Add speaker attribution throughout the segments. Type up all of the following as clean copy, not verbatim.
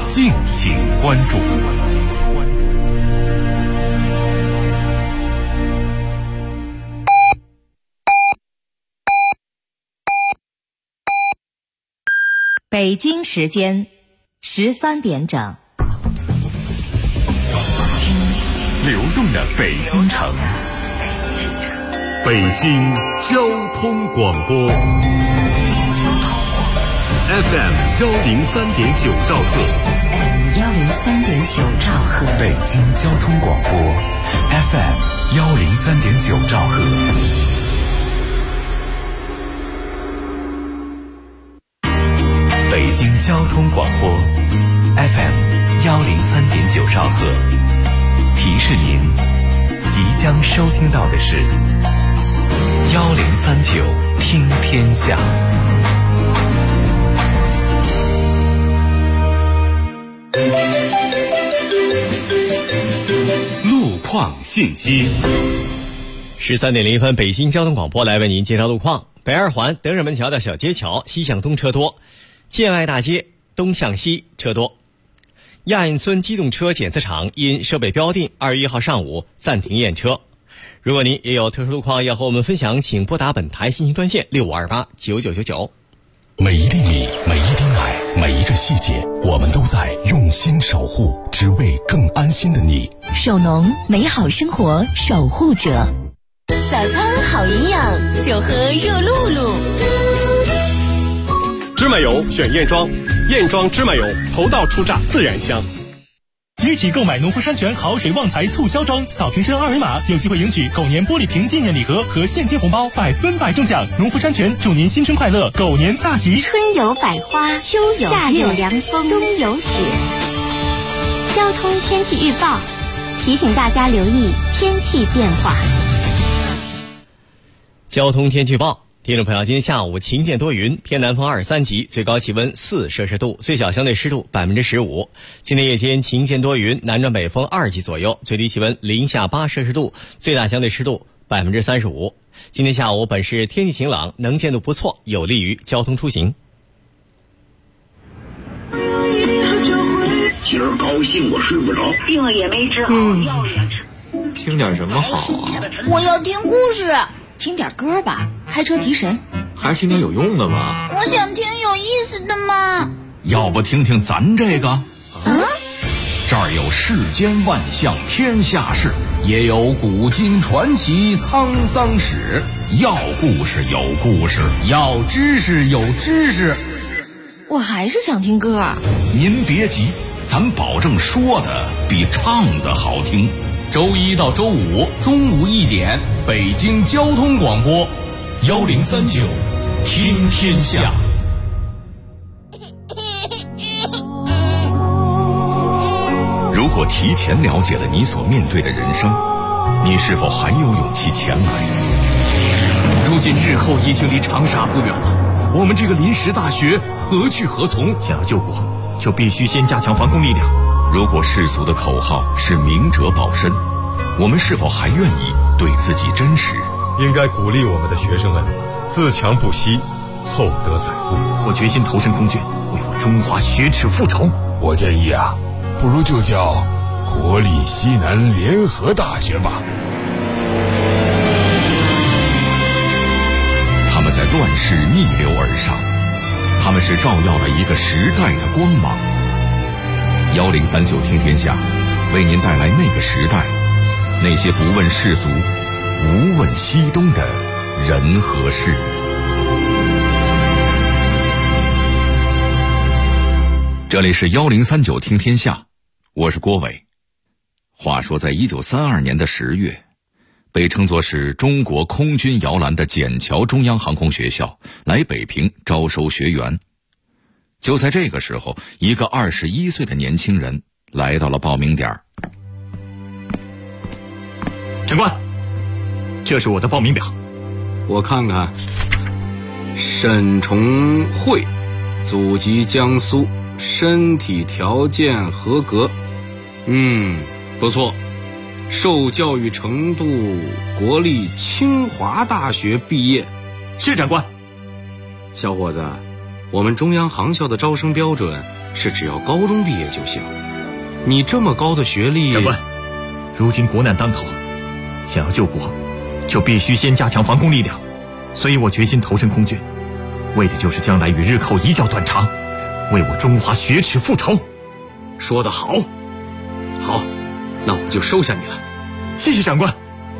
Speaker 1: 敬请关注。
Speaker 2: 北京时间13点整，
Speaker 1: 流动的北京城，北京交通广播 FM 103.9兆赫
Speaker 2: 103.9兆赫，
Speaker 1: 北京交通广播 FM 103.9兆赫。北京交通广播 FM 103.9兆赫，提示您即将收听到的是1039听天下。路况信息
Speaker 3: 13点01分，北京交通广播来为您介绍路况。北二环德胜门桥到小街桥西向东车多，建外大街东向西车多。亚运村机动车检测场因设备标定2月1号上午暂停验车。如果您也有特殊路况要和我们分享，请拨打本台信息专线65289999。
Speaker 1: 每一粒米，每一滴奶，每一个细节，我们都在用心守护，只为更安心的你。
Speaker 2: 首农，美好生活守护者。
Speaker 4: 早餐好营养，就喝热露露。
Speaker 5: 芝麻油选燕庄，燕庄芝麻油头道出榨，自然香。
Speaker 6: 即日起购买农夫山泉好水旺财促销装，扫瓶身二维码，有机会赢取狗年玻璃瓶纪念礼盒和现金红包，100%中奖。农夫山泉祝您新春快乐，狗年大吉。
Speaker 7: 春有百花，秋有夏有凉风，冬有雪。交通天气预报提醒大家留意天气变化。
Speaker 3: 交通天气预报，听众朋友，今天下午晴间多云，偏南风23级，最高气温4摄氏度，最小相对湿度15%。今天夜间晴间多云，南转北风2级左右，最低气温零下8摄氏度，最大相对湿度35%。今天下午本市天气晴朗，能见度不错，有利于交通出行。
Speaker 8: 今儿高兴我睡不着，
Speaker 9: 病也没治好，药也吃。
Speaker 10: 听点什么好啊？
Speaker 11: 我要听故事。
Speaker 2: 听点歌吧，开车提神。
Speaker 10: 还是听点有用的吧。
Speaker 11: 我想听有意思的嘛。
Speaker 1: 要不听听咱这个？这儿有世间万象天下事，也有古今传奇沧桑史。要故事有故事，要知识有知识。
Speaker 2: 我还是想听歌。
Speaker 1: 您别急，咱保证说的比唱的好听。周一到周五中午1点，北京交通广播1039听天下。如果提前了解了你所面对的人生，你是否还有勇气前来？
Speaker 10: 如今日后已经离长沙不远了，我们这个临时大学何去何从？想要救国，就必须先加强防控力量。
Speaker 1: 如果世俗的口号是明哲保身，我们是否还愿意对自己真实？
Speaker 5: 应该鼓励我们的学生们自强不息，厚德载物。
Speaker 10: 我决心投身空军，为我中华雪耻复仇。
Speaker 12: 我建议啊，不如就叫国立西南联合大学吧。
Speaker 1: 他们在乱世逆流而上，他们是照耀了一个时代的光芒。1039听天下为您带来那个时代，那些不问世俗无问西东的人和事。这里是1039听天下，我是郭伟。话说在1932年的10月，被称作是中国空军摇篮的笕桥中央航空学校来北平招收学员。就在这个时候，一个21岁的年轻人来到了报名点。
Speaker 10: 长官，这是我的报名表。
Speaker 13: 我看看，沈崇慧，祖籍江苏，身体条件合格，不错，受教育程度国立清华大学毕业。
Speaker 10: 是长官。
Speaker 13: 小伙子，我们中央航校的招生标准是只要高中毕业就行。你这么高的学历，
Speaker 10: 长官，如今国难当头，想要救国，就必须先加强防空力量。所以我决心投身空军，为的就是将来与日寇一较短长，为我中华雪耻复仇。
Speaker 13: 说得好，好，那我就收下你了。
Speaker 10: 谢谢长官。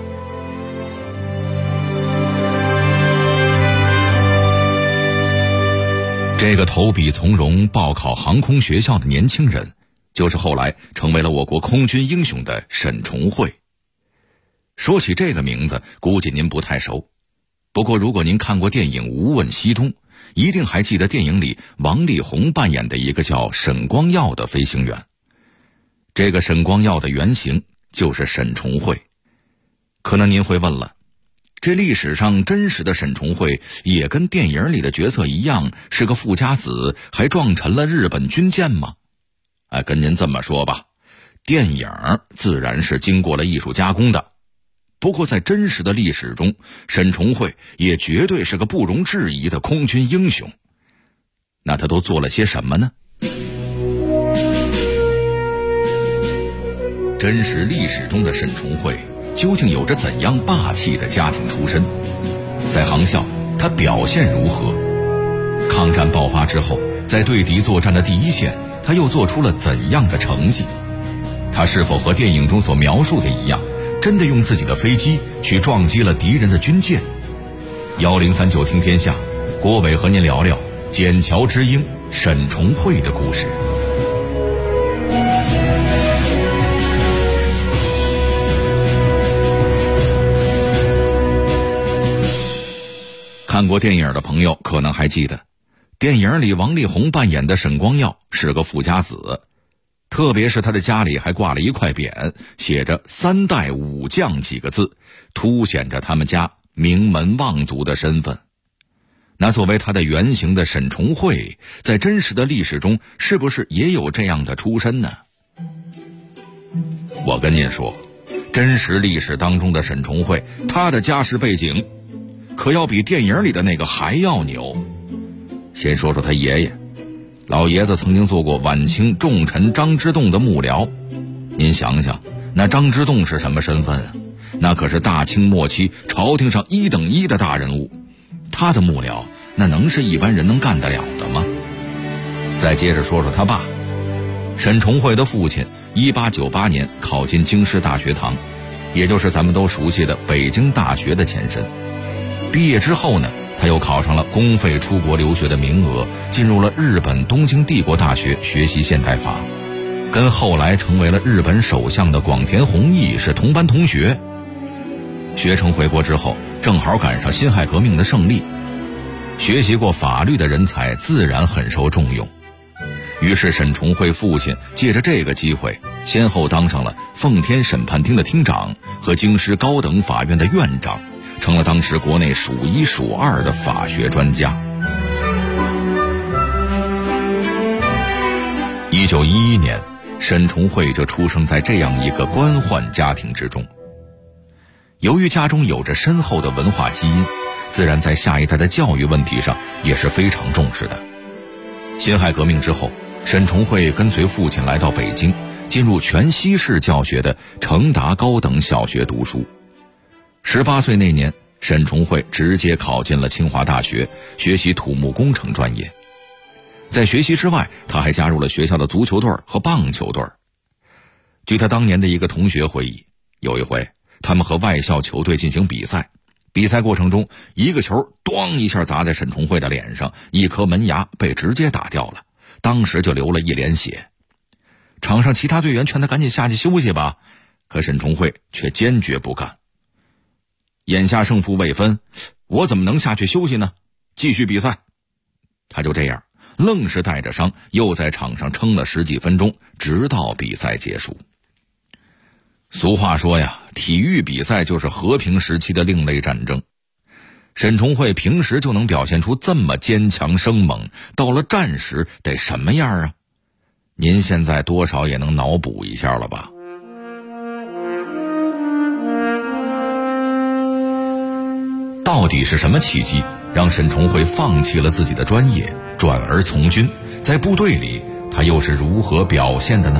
Speaker 1: 这个投笔从戎报考航空学校的年轻人，就是后来成为了我国空军英雄的沈崇慧。说起这个名字，估计您不太熟，不过如果您看过电影《无问西东》，一定还记得电影里王力宏扮演的一个叫沈光耀的飞行员。这个沈光耀的原型就是沈崇慧。可能您会问了，这历史上真实的沈崇慧也跟电影里的角色一样是个富家子，还撞沉了日本军舰吗？跟您这么说吧，电影自然是经过了艺术加工的，不过在真实的历史中，沈崇慧也绝对是个不容置疑的空军英雄。那他都做了些什么呢？真实历史中的沈崇慧究竟有着怎样霸气的家庭出身？在航校他表现如何？抗战爆发之后，在对敌作战的第一线，他又做出了怎样的成绩？他是否和电影中所描述的一样，真的用自己的飞机去撞击了敌人的军舰？1039听天下，郭伟和您聊聊笕桥之鹰沈崇慧的故事。看过电影的朋友可能还记得，电影里王力宏扮演的沈光耀是个富家子，特别是他的家里还挂了一块匾，写着3代武将几个字，凸显着他们家名门望族的身份。那作为他的原型的沈崇慧，在真实的历史中是不是也有这样的出身呢？我跟您说，真实历史当中的沈崇慧，他的家世背景可要比电影里的那个还要牛。先说说他爷爷，老爷子曾经做过晚清重臣张之洞的幕僚。您想想，那张之洞是什么身份啊？那可是大清末期朝廷上1等1的大人物，他的幕僚那能是一般人能干得了的吗？再接着说说他爸，沈崇慧的父亲1898年考进京师大学堂，也就是咱们都熟悉的北京大学的前身。毕业之后呢，他又考上了公费出国留学的名额，进入了日本东京帝国大学学习现代法，跟后来成为了日本首相的广田弘毅是同班同学。学成回国之后，正好赶上辛亥革命的胜利，学习过法律的人才自然很受重用。于是沈崇慧父亲借着这个机会，先后当上了奉天审判厅的厅长和京师高等法院的院长，成了当时国内数1数2的法学专家。1911年，沈崇慧就出生在这样一个官宦家庭之中。由于家中有着深厚的文化基因，自然在下一代的教育问题上也是非常重视的。辛亥革命之后，沈崇慧跟随父亲来到北京，进入全西式教学的成达高等小学读书。18岁那年，沈崇慧直接考进了清华大学，学习土木工程专业。在学习之外，他还加入了学校的足球队和棒球队。据他当年的一个同学回忆，有一回他们和外校球队进行比赛，比赛过程中，一个球咣一下砸在沈崇慧的脸上，一颗门牙被直接打掉了，当时就流了一脸血。场上其他队员劝他赶紧下去休息吧，可沈崇慧却坚决不干。眼下胜负未分，我怎么能下去休息呢？继续比赛。他就这样愣是带着伤又在场上撑了10几分钟，直到比赛结束。俗话说呀，体育比赛就是和平时期的另类战争。沈崇慧平时就能表现出这么坚强生猛，到了战时得什么样啊？您现在多少也能脑补一下了吧？到底是什么契机让沈崇慧放弃了自己的专业，转而从军？在部队里，他他又是如何表现的呢？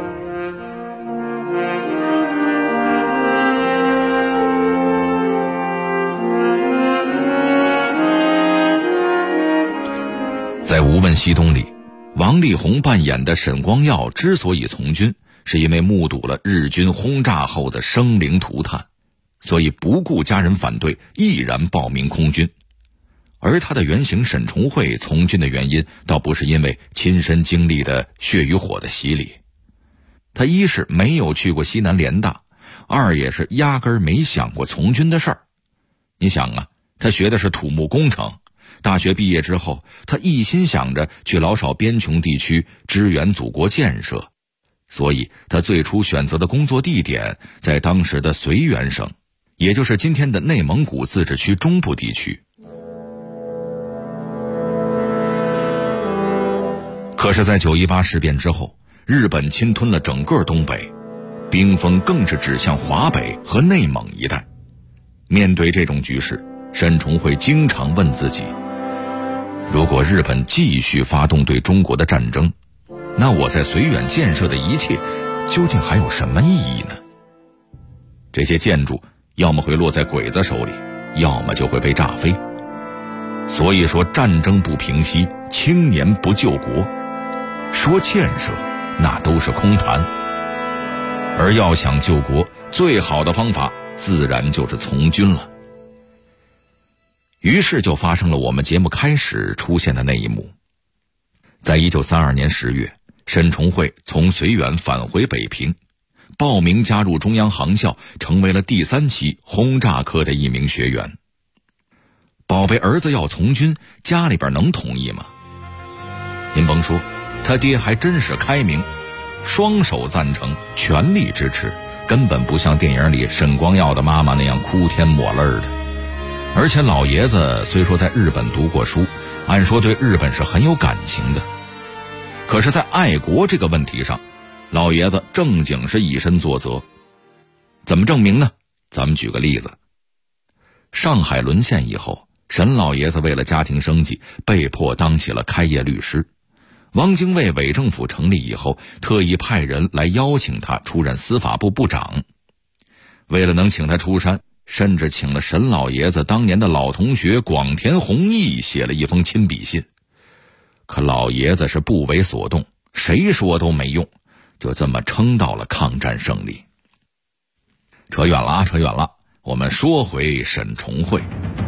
Speaker 1: 在《无问西东》里，王力宏扮演的沈光耀之所以从军，是因为目睹了日军轰炸后的生灵涂炭，所以不顾家人反对，毅然报名空军。而他的原型沈崇慧从军的原因，倒不是因为亲身经历的血与火的洗礼，他一是没有去过西南联大，二也是压根儿没想过从军的事儿。你想啊，他学的是土木工程，大学毕业之后，他一心想着去老少边穷地区支援祖国建设，所以他最初选择的工作地点在当时的绥远省，也就是今天的内蒙古自治区中部地区。可是在9·18事变之后，日本侵吞了整个东北，兵锋更是指向华北和内蒙一带。面对这种局势，沈崇慧经常问自己，如果日本继续发动对中国的战争，那我在绥远建设的一切究竟还有什么意义呢？这些建筑要么会落在鬼子手里，要么就会被炸飞。所以说，战争不平息，青年不救国，说建设那都是空谈。而要想救国，最好的方法自然就是从军了。于是就发生了我们节目开始出现的那一幕。在1932年10月，沈崇慧从绥远返回北平，报名加入中央航校，成为了第3期轰炸科的一名学员。宝贝儿子要从军，家里边能同意吗？您甭说，他爹还真是开明，双手赞成，全力支持，根本不像电影里沈光耀的妈妈那样哭天抹泪的。而且老爷子虽说在日本读过书，按说对日本是很有感情的，可是在爱国这个问题上，老爷子正经是以身作则。怎么证明呢？咱们举个例子。上海沦陷以后，沈老爷子为了家庭生计，被迫当起了开业律师。汪精卫伪政府成立以后，特意派人来邀请他出任司法部部长。为了能请他出山，甚至请了沈老爷子当年的老同学广田弘毅写了一封亲笔信。可老爷子是不为所动，谁说都没用，就这么撑到了抗战胜利。扯远了，我们说回沈崇慧。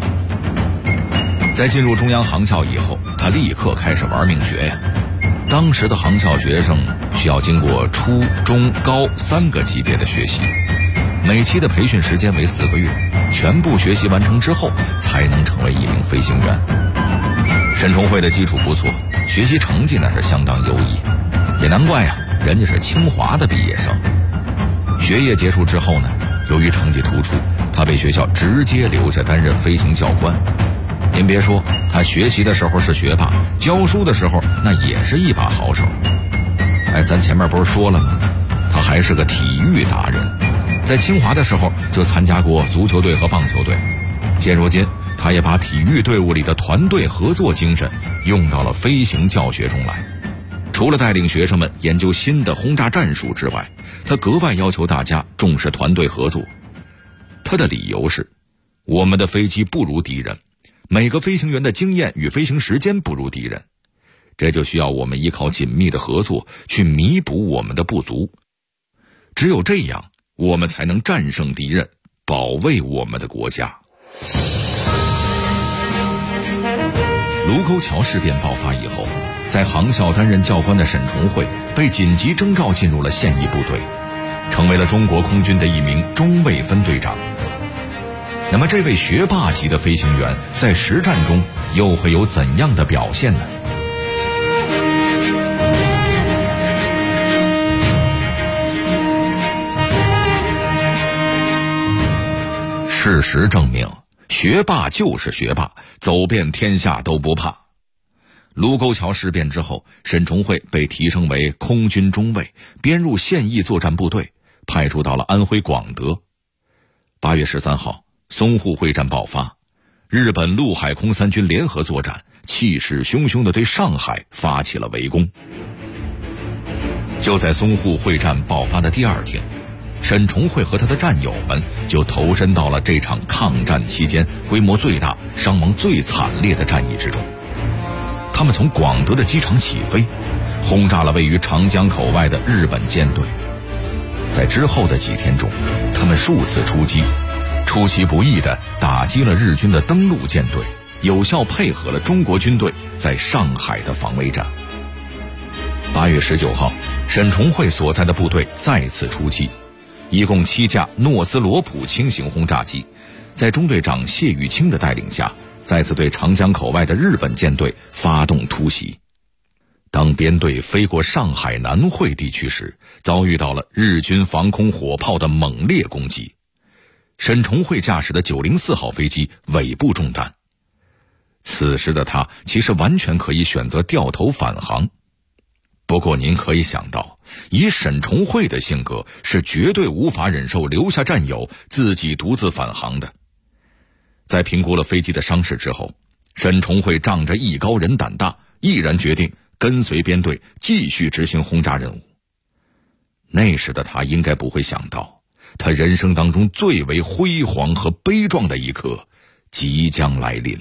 Speaker 1: 在进入中央航校以后，他立刻开始玩命学呀。当时的航校学生需要经过初中高3个级别的学习，每期的培训时间为4个月，全部学习完成之后才能成为一名飞行员。沈崇慧的基础不错，学习成绩那是相当优异，也难怪呀，人家是清华的毕业生。学业结束之后呢，由于成绩突出，他被学校直接留下担任飞行教官。您别说，他学习的时候是学霸，教书的时候那也是一把好手。咱前面不是说了吗？他还是个体育达人，在清华的时候就参加过足球队和棒球队。现如今，他也把体育队伍里的团队合作精神用到了飞行教学中来。除了带领学生们研究新的轰炸战术之外，他格外要求大家重视团队合作。他的理由是，我们的飞机不如敌人，每个飞行员的经验与飞行时间不如敌人，这就需要我们依靠紧密的合作去弥补我们的不足。只有这样，我们才能战胜敌人，保卫我们的国家。卢沟桥事变爆发以后，在航校担任教官的沈崇慧被紧急征召进入了现役部队，成为了中国空军的一名中尉分队长。那么这位学霸级的飞行员在实战中又会有怎样的表现呢？事实证明，学霸就是学霸，走遍天下都不怕。卢沟桥事变之后，沈崇慧被提升为空军中尉，编入现役作战部队，派驻到了安徽广德。8月13号，淞沪会战爆发，日本陆海空3军联合作战，气势汹汹地对上海发起了围攻。 就在淞沪会战爆发的第二天，沈崇慧和他的战友们就投身到了这场抗战期间规模最大、伤亡最惨烈的战役之中。他们从广德的机场起飞，轰炸了位于长江口外的日本舰队。在之后的几天中，他们数次出击，出其不意地打击了日军的登陆舰队，有效配合了中国军队在上海的防卫战。8月19号，沈崇慧所在的部队再次出击，一共7架诺斯罗普轻型轰炸机，在中队长谢玉清的带领下，再次对长江口外的日本舰队发动突袭。当编队飞过上海南汇地区时，遭遇到了日军防空火炮的猛烈攻击。沈崇慧驾驶的904号飞机尾部中弹。此时的他其实完全可以选择掉头返航。不过您可以想到，以沈崇慧的性格是绝对无法忍受留下战友自己独自返航的。在评估了飞机的伤势之后，沈崇慧仗着艺高人胆大，毅然决定跟随编队继续执行轰炸任务。那时的他应该不会想到，他人生当中最为辉煌和悲壮的一刻即将来临。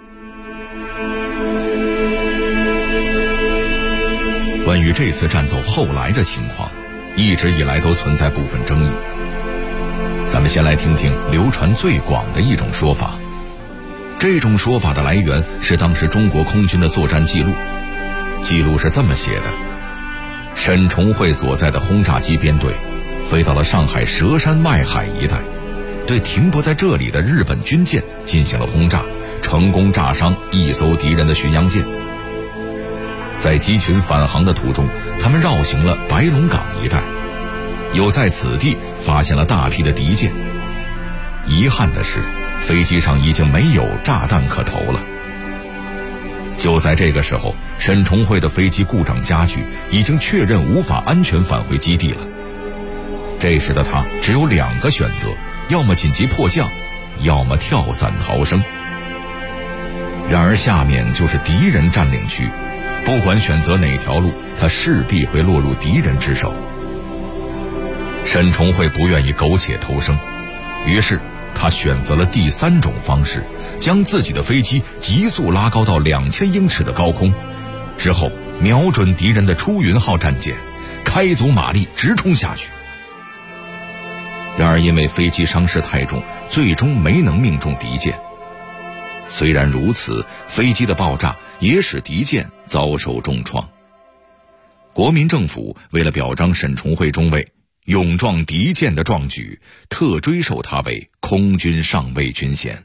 Speaker 1: 关于这次战斗后来的情况，一直以来都存在部分争议。咱们先来听听流传最广的一种说法。这种说法的来源是当时中国空军的作战记录，记录是这么写的：沈崇慧所在的轰炸机编队飞到了上海佘山外海一带，对停泊在这里的日本军舰进行了轰炸，成功炸伤一艘敌人的巡洋舰。在机群返航的途中，他们绕行了白龙港一带，又在此地发现了大批的敌舰。遗憾的是，飞机上已经没有炸弹可投了。就在这个时候，沈崇慧的飞机故障加剧，已经确认无法安全返回基地了。这时的他只有2个选择，要么紧急迫降，要么跳伞逃生。然而下面就是敌人占领区，不管选择哪条路，他势必会落入敌人之手。沈崇慧不愿意苟且偷生，于是他选择了第3种方式，将自己的飞机急速拉高到2000英尺的高空，之后瞄准敌人的出云号战舰，开足马力直冲下去。然而因为飞机伤势太重，最终没能命中敌舰。虽然如此，飞机的爆炸也使敌舰遭受重创。国民政府为了表彰沈崇慧中尉勇撞敌舰的壮举，特追授他为空军上尉军衔。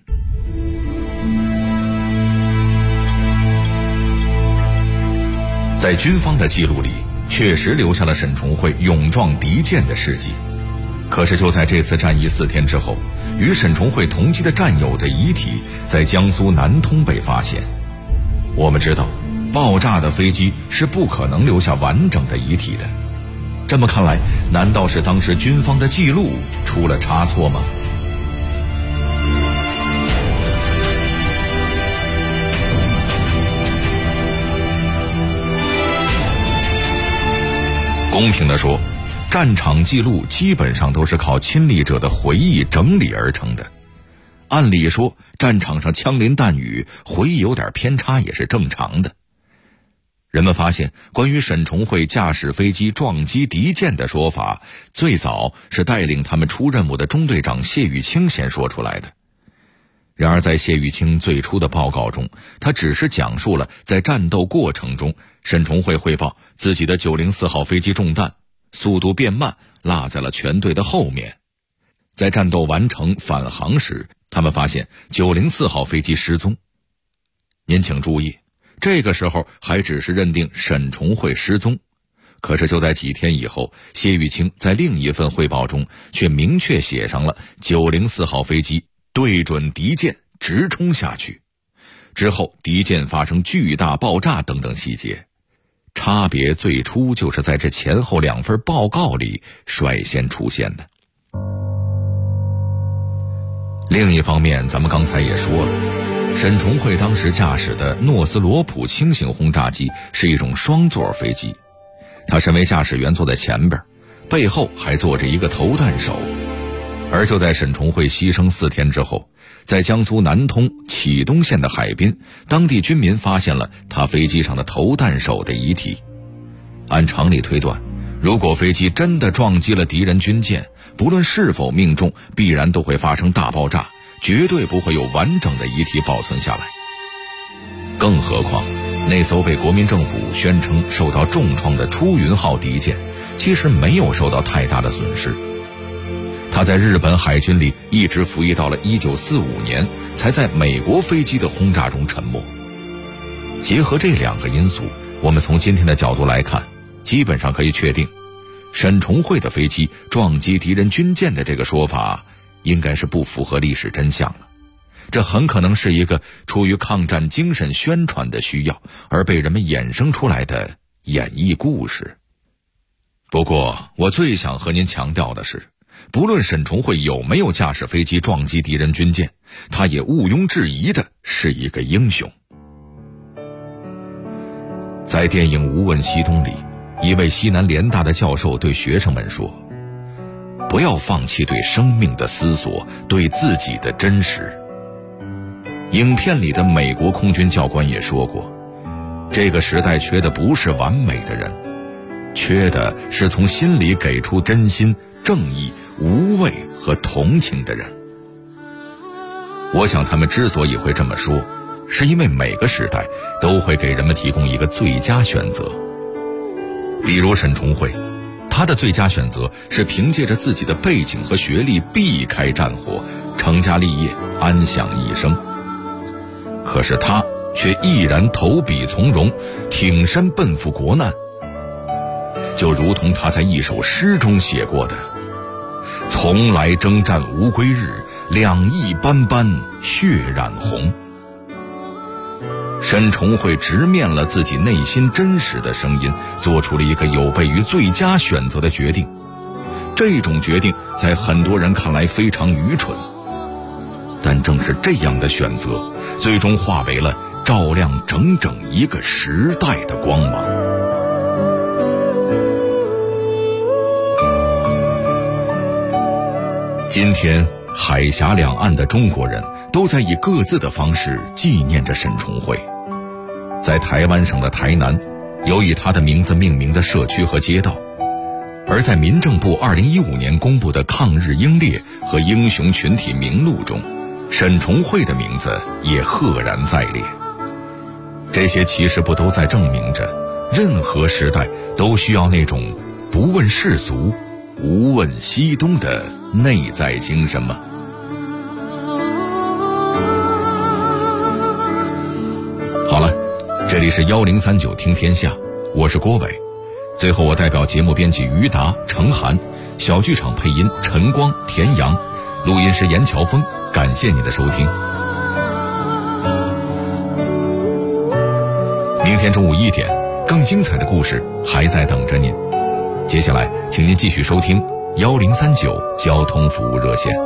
Speaker 1: 在军方的记录里，确实留下了沈崇慧勇撞敌舰的事迹。可是就在这次战役4天之后，与沈崇慧同机的战友的遗体在江苏南通被发现。我们知道，爆炸的飞机是不可能留下完整的遗体的。这么看来，难道是当时军方的记录出了差错吗？公平地说，战场记录基本上都是靠亲历者的回忆整理而成的。按理说，战场上枪林弹雨，回忆有点偏差也是正常的。人们发现，关于沈崇慧驾驶飞机撞击敌舰的说法，最早是带领他们出任务的中队长谢玉清先说出来的。然而在谢玉清最初的报告中，他只是讲述了在战斗过程中，沈崇慧汇报自己的904号飞机中弹，速度变慢，落在了全队的后面。在战斗完成返航时，他们发现904号飞机失踪。您请注意，这个时候还只是认定沈崇慧失踪，可是就在几天以后，谢玉清在另一份汇报中却明确写上了904号飞机对准敌舰直冲下去，之后敌舰发生巨大爆炸等等细节。差别最初就是在这前后2份报告里率先出现的。另一方面，咱们刚才也说了，沈崇慧当时驾驶的诺斯罗普轻型轰炸机是一种双座飞机， 他身为驾驶员坐在前边，背后还坐着一个投弹手。而就在沈崇慧牺牲4天之后，在江苏南通启东县的海滨，当地军民发现了他飞机上的投弹手的遗体。按常理推断，如果飞机真的撞击了敌人军舰，不论是否命中，必然都会发生大爆炸，绝对不会有完整的遗体保存下来。更何况那艘被国民政府宣称受到重创的出云号敌舰，其实没有受到太大的损失。它在日本海军里一直服役到了1945年，才在美国飞机的轰炸中沉没。结合这2个因素，我们从今天的角度来看，基本上可以确定，沈崇慧的飞机撞击敌人军舰的这个说法，应该是不符合历史真相了。这很可能是一个出于抗战精神宣传的需要而被人们衍生出来的演绎故事。不过，我最想和您强调的是，不论沈崇慧有没有驾驶飞机撞击敌人军舰，他也毋庸置疑的是一个英雄。在电影《无问西东》里，一位西南联大的教授对学生们说，不要放弃对生命的思索，对自己的真实。影片里的美国空军教官也说过，这个时代缺的不是完美的人，缺的是从心里给出真心、正义、无畏和同情的人。我想他们之所以会这么说，是因为每个时代都会给人们提供一个最佳选择。比如沈崇慧，他的最佳选择是凭借着自己的背景和学历避开战火，成家立业，安享一生。可是他却毅然投笔从戎，挺身奔赴国难。就如同他在一首诗中写过的，从来征战无归日，两翼斑斑血染红。沈崇慧直面了自己内心真实的声音，做出了一个有悖于最佳选择的决定。这种决定在很多人看来非常愚蠢，但正是这样的选择，最终化为了照亮整整一个时代的光芒。今天海峡两岸的中国人都在以各自的方式纪念着沈崇慧。在台湾省的台南，有以他的名字命名的社区和街道，而在民政部2015年公布的抗日英烈和英雄群体名录中，沈崇慧的名字也赫然在列。这些其实不都在证明着，任何时代都需要那种不问世俗、无问西东的内在精神吗？好了，这里是1039听天下，我是郭伟。最后我代表节目编辑于达、程涵，小剧场配音陈光、田阳，录音师严乔峰，感谢你的收听。明天中午1点，更精彩的故事还在等着您。接下来请您继续收听1039交通服务热线。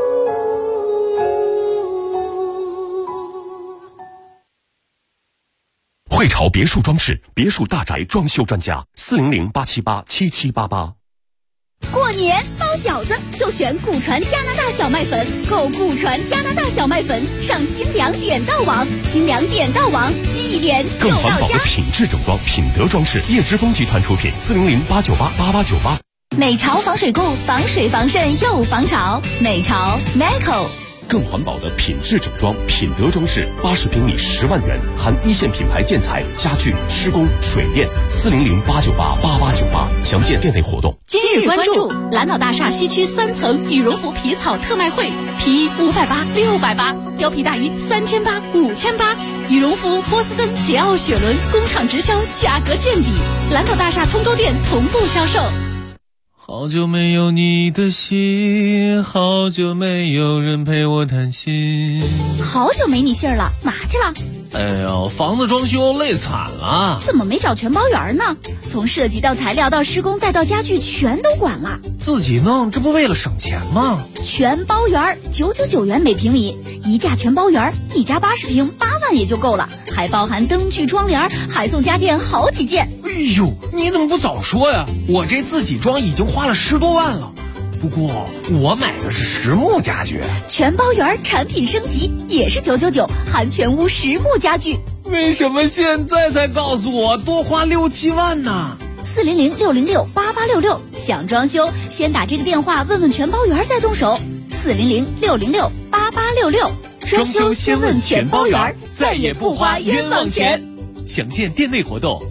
Speaker 14: 汇潮别墅装饰，别墅大宅装修专家，400-878-7788。
Speaker 4: 过年包饺子就选古传加拿大小麦粉，购古传加拿大小麦粉上精良点到网，精良点到网一点就到家。
Speaker 14: 更环保的品质整装，品德装饰，叶之峰集团出品，400-898-8898。
Speaker 4: 美潮防水固，防水防渗又防潮，美潮 Meco。
Speaker 14: 更环保的品质整装，品德装饰，80平米10万元，含一线品牌建材、家具、施工、水电，400-898-8898，详见店内活动。
Speaker 4: 今日关注蓝岛大厦西区3层羽绒服皮草特卖会，皮衣580、680，貂皮大衣3800、5800，羽绒服波司登、捷奥雪伦工厂直销，价格见底。蓝岛大厦通州店同步销售。
Speaker 15: 好久没有你的信，好久没有人陪我谈心。
Speaker 4: 好久没你信儿了，哪去了？
Speaker 15: 哎呦，房子装修累惨了。
Speaker 4: 怎么没找全包员呢？从设计到材料到施工再到家具全都管了。
Speaker 15: 自己弄，这不为了省钱吗？
Speaker 4: 全包员999元每平米，一价全包员，一家80平8万。 万也就够了，还包含灯具、窗帘，还送家电好几件。
Speaker 16: 哎呦，你怎么不早说呀？我这自己装已经花了10多万了。不过我买的是实木家具，
Speaker 4: 全包圆产品升级也是999，含全屋实木家具。
Speaker 16: 为什么现在才告诉我多花6、7万呢
Speaker 4: ？400-606-8866，想装修先打这个电话问问全包圆再动手。400-606-8866，
Speaker 6: 装修先问全包圆，再也不花冤枉钱。详见店内活动。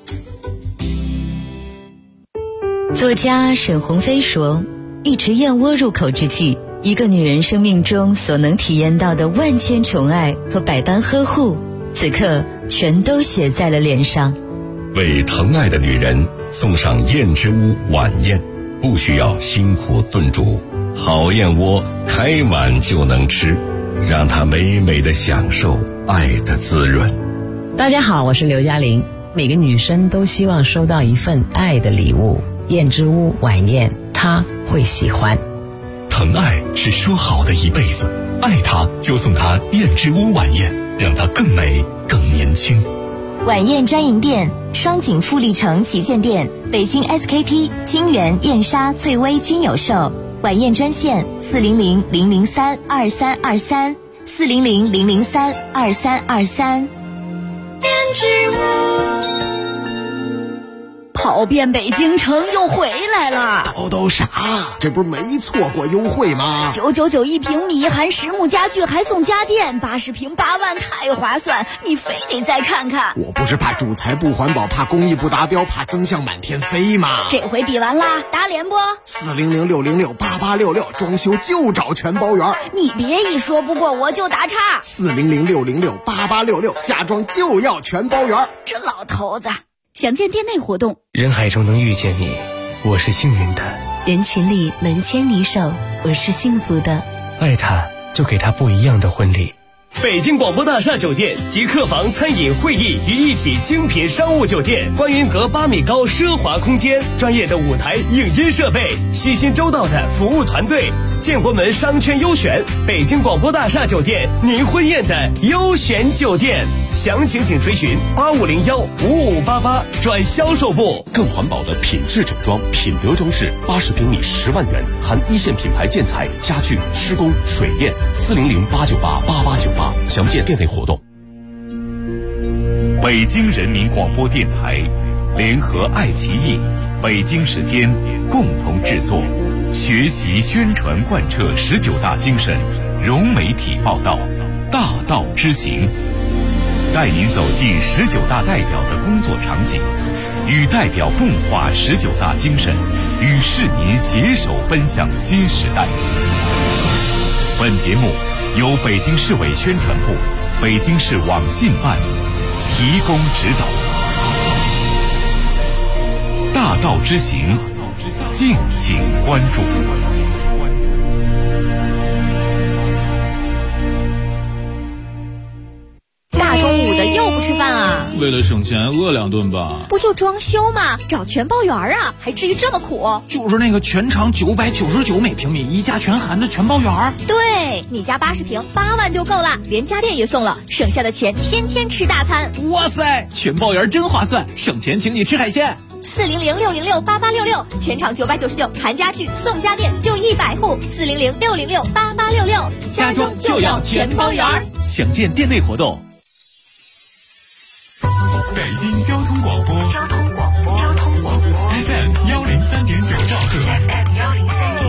Speaker 17: 作家沈鸿飞说，一池燕窝入口之际，一个女人生命中所能体验到的万千宠爱和百般呵护，此刻全都写在了脸上。
Speaker 14: 为疼爱的女人送上燕之屋晚宴，不需要辛苦炖煮，好燕窝开碗就能吃，让她美美的享受爱的滋润。
Speaker 18: 大家好，我是刘嘉玲。每个女生都希望收到一份爱的礼物，燕之屋晚宴她会喜欢。
Speaker 14: 疼爱是说好的一辈子，爱她就送她燕之屋晚宴，让她更美更年轻。
Speaker 2: 晚宴专营店：双井富力城旗舰店、北京 SKP、金源、燕莎、翠微均有售。晚宴专线：400-003-2323，400-003-2323。
Speaker 4: 燕之屋跑遍北京城又回来了。
Speaker 12: 都啥？这不是没错过优惠吗
Speaker 4: ？999一平米，含实木家具，还送家电，80平8万，太划算！你非得再看看。
Speaker 12: 我不是怕主材不环保，怕工艺不达标，怕增项满天飞吗？
Speaker 4: 这回比完啦，打脸不
Speaker 12: ？400-606-8866，装修就找全包圆。
Speaker 4: 你别一说不过我就打岔。
Speaker 12: 400-606-8866，家装就要全包圆。
Speaker 4: 这老头子。详见店内活动。
Speaker 16: 人海中能遇见你，我是幸运的；
Speaker 17: 人群里能牵你手，我是幸福的。
Speaker 16: 爱他，就给他不一样的婚礼。
Speaker 6: 北京广播大厦酒店集客房、餐饮、会议于一体精品商务酒店，观云阁8米高奢华空间，专业的舞台影音设备，细心周到的服务团队，建国门商圈优选，北京广播大厦酒店，您婚宴的优选酒店。详情请垂询8501-5588转销售部。
Speaker 14: 更环保的品质整装，品德装饰，80平米10万元，含一线品牌建材、家具、施工、水电。400-898-8898，详见店内活动。
Speaker 19: 北京人民广播电台联合爱奇艺、北京时间共同制作，学习宣传贯彻19大精神，融媒体报道，大道之行，带您走进19大代表的工作场景，与代表共话19大精神，与市民携手奔向新时代。本节目由北京市委宣传部、北京市网信办提供指导。大道之行，敬请关注。
Speaker 4: 大中午的又不吃饭啊？
Speaker 15: 为了省钱，饿2顿吧。
Speaker 4: 不就装修吗？找全包圆啊，还至于这么苦？
Speaker 16: 就是那个全长999每平米，一家全含的全包圆。
Speaker 4: 对，你家80平8万就够了，连家电也送了，省下的钱天天吃大餐。
Speaker 16: 哇塞，全包圆真划算，省钱请你吃海鲜。
Speaker 4: 400-606-8866，全场999，含家具送家电就100户。400-606-8866，
Speaker 6: 家装就要全包圆。详见店内活动。
Speaker 19: 北京交通广播。